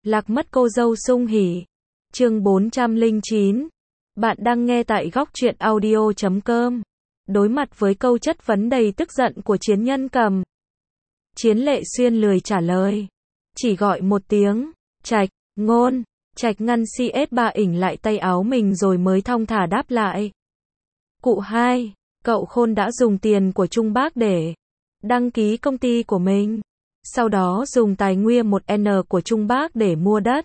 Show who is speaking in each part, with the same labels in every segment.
Speaker 1: Lạc mất cô dâu sung hỉ. Chương 409. Bạn đang nghe tại góc truyện audio.com. Đối mặt với câu chất vấn đầy tức giận của Chiến Nhân Cầm, Chiến Lệ Xuyên lười trả lời, chỉ gọi một tiếng, Trạch, Ngôn. Trạch ngăn CS3 ỉnh lại tay áo mình rồi mới thong thả đáp lại. Cụ hai, cậu Khôn đã dùng tiền của Trung Bác để đăng ký công ty của mình. Sau đó dùng tài nguyên 1N của Trung Bác để mua đất,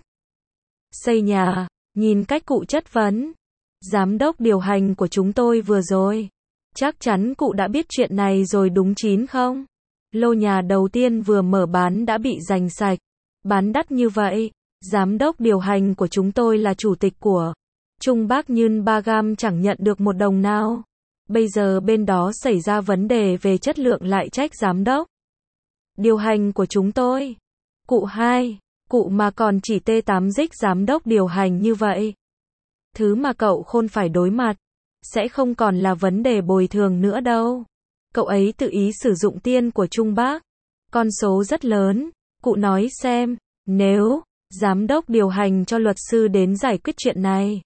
Speaker 1: xây nhà. Nhìn cách cụ chất vấn, giám đốc điều hành của chúng tôi vừa rồi, chắc chắn cụ đã biết chuyện này rồi đúng chín không? Lô nhà đầu tiên vừa mở bán đã bị giành sạch. Bán đắt như vậy, giám đốc điều hành của chúng tôi là chủ tịch của Trung Bác Nhơn Bagam chẳng nhận được một đồng nào. Bây giờ bên đó xảy ra vấn đề về chất lượng lại trách giám đốc điều hành của chúng tôi. Cụ hai, cụ mà còn chỉ T8 dích giám đốc điều hành như vậy. Thứ mà cậu Khôn phải đối mặt sẽ không còn là vấn đề bồi thường nữa đâu. Cậu ấy tự ý sử dụng tiền của Trung Bác, con số rất lớn. Cụ nói xem, nếu giám đốc điều hành cho luật sư đến giải quyết chuyện này,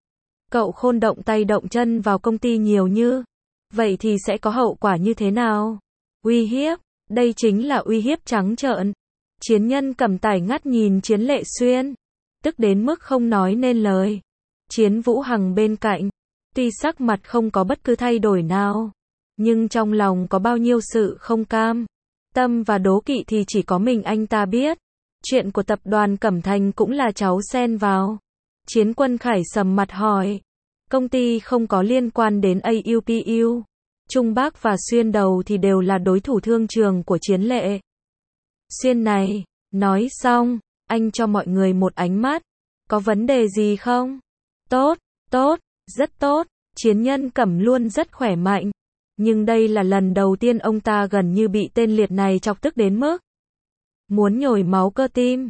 Speaker 1: cậu Khôn động tay động chân vào công ty nhiều như vậy thì sẽ có hậu quả như thế nào? Uy hiếp, đây chính là uy hiếp trắng trợn. Chiến Nhân Cầm tải ngắt nhìn Chiến Lệ Xuyên, tức đến mức không nói nên lời. Chiến Vũ Hằng bên cạnh, tuy sắc mặt không có bất cứ thay đổi nào, nhưng trong lòng có bao nhiêu sự không cam tâm và đố kỵ thì chỉ có mình anh ta biết. Chuyện của tập đoàn Cẩm Thành cũng là cháu xen vào. Chiến Quân Khải sầm mặt hỏi, công ty không có liên quan đến AUPU. Trung Bác và Xuyên Đầu thì đều là đối thủ thương trường của Chiến Lệ Xuyên này. Nói xong, anh cho mọi người một ánh mắt. Có vấn đề gì không? Tốt, tốt, rất tốt. Chiến Nhân Cẩm luôn rất khỏe mạnh. Nhưng đây là lần đầu tiên ông ta gần như bị tên liệt này chọc tức đến mức muốn nhồi máu cơ tim.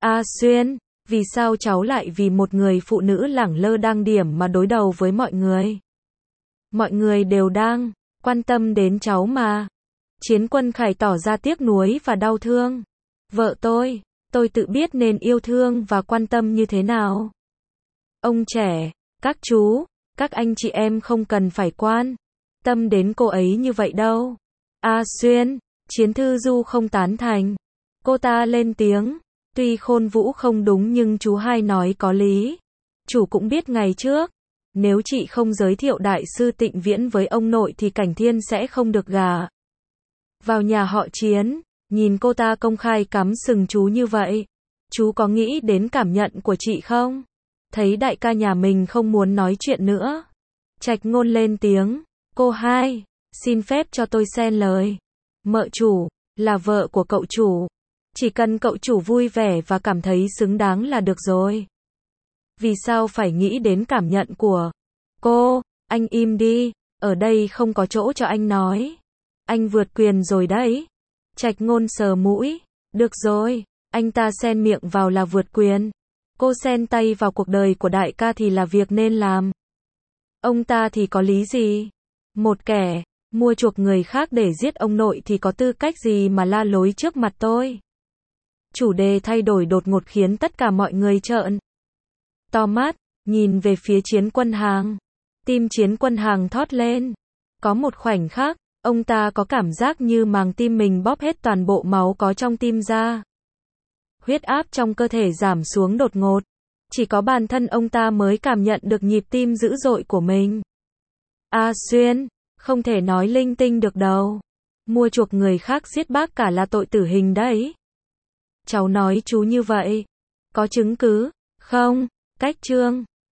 Speaker 1: Xuyên, vì sao cháu lại vì một người phụ nữ lẳng lơ đang điểm mà đối đầu với mọi người? Mọi người đều đang quan tâm đến cháu mà. Chiến Quân Khải tỏ ra tiếc nuối và đau thương. Vợ tôi tự biết nên yêu thương và quan tâm như thế nào. Ông trẻ, các chú, các anh chị em không cần phải quan tâm đến cô ấy như vậy đâu. Xuyên, Chiến Thư Du không tán thành. Cô ta lên tiếng, tuy Khôn Vũ không đúng nhưng chú hai nói có lý. Chủ cũng biết ngày trước, nếu chị không giới thiệu đại sư Tịnh Viễn với ông nội thì Cảnh Thiên sẽ không được gả vào nhà họ Chiến. Nhìn cô ta công khai cắm sừng chú như vậy, chú có nghĩ đến cảm nhận của chị không? Thấy đại ca nhà mình không muốn nói chuyện nữa, Trạch Ngôn lên tiếng, cô hai, xin phép cho tôi xen lời. Mợ chủ, là vợ của cậu chủ. Chỉ cần cậu chủ vui vẻ và cảm thấy xứng đáng là được rồi. Vì sao phải nghĩ đến cảm nhận của cô? Anh im đi, ở đây không có chỗ cho anh nói. Anh vượt quyền rồi đấy. Trạch Ngôn sờ mũi, được rồi, anh ta xen miệng vào là vượt quyền. Cô xen tay vào cuộc đời của đại ca thì là việc nên làm. Ông ta thì có lý gì? Một kẻ mua chuộc người khác để giết ông nội thì có tư cách gì mà la lối trước mặt tôi? Chủ đề thay đổi đột ngột khiến tất cả mọi người trợn to mắt, nhìn về phía Chiến Quân Hàng. Tim Chiến Quân Hàng thót lên. Có một khoảnh khắc, ông ta có cảm giác như màng tim mình bóp hết toàn bộ máu có trong tim ra. Huyết áp trong cơ thể giảm xuống đột ngột. Chỉ có bản thân ông ta mới cảm nhận được nhịp tim dữ dội của mình. Xuyên, không thể nói linh tinh được đâu. Mua chuộc người khác giết bác cả là tội tử hình đấy. Cháu nói chú như vậy, có chứng cứ không? Cách chương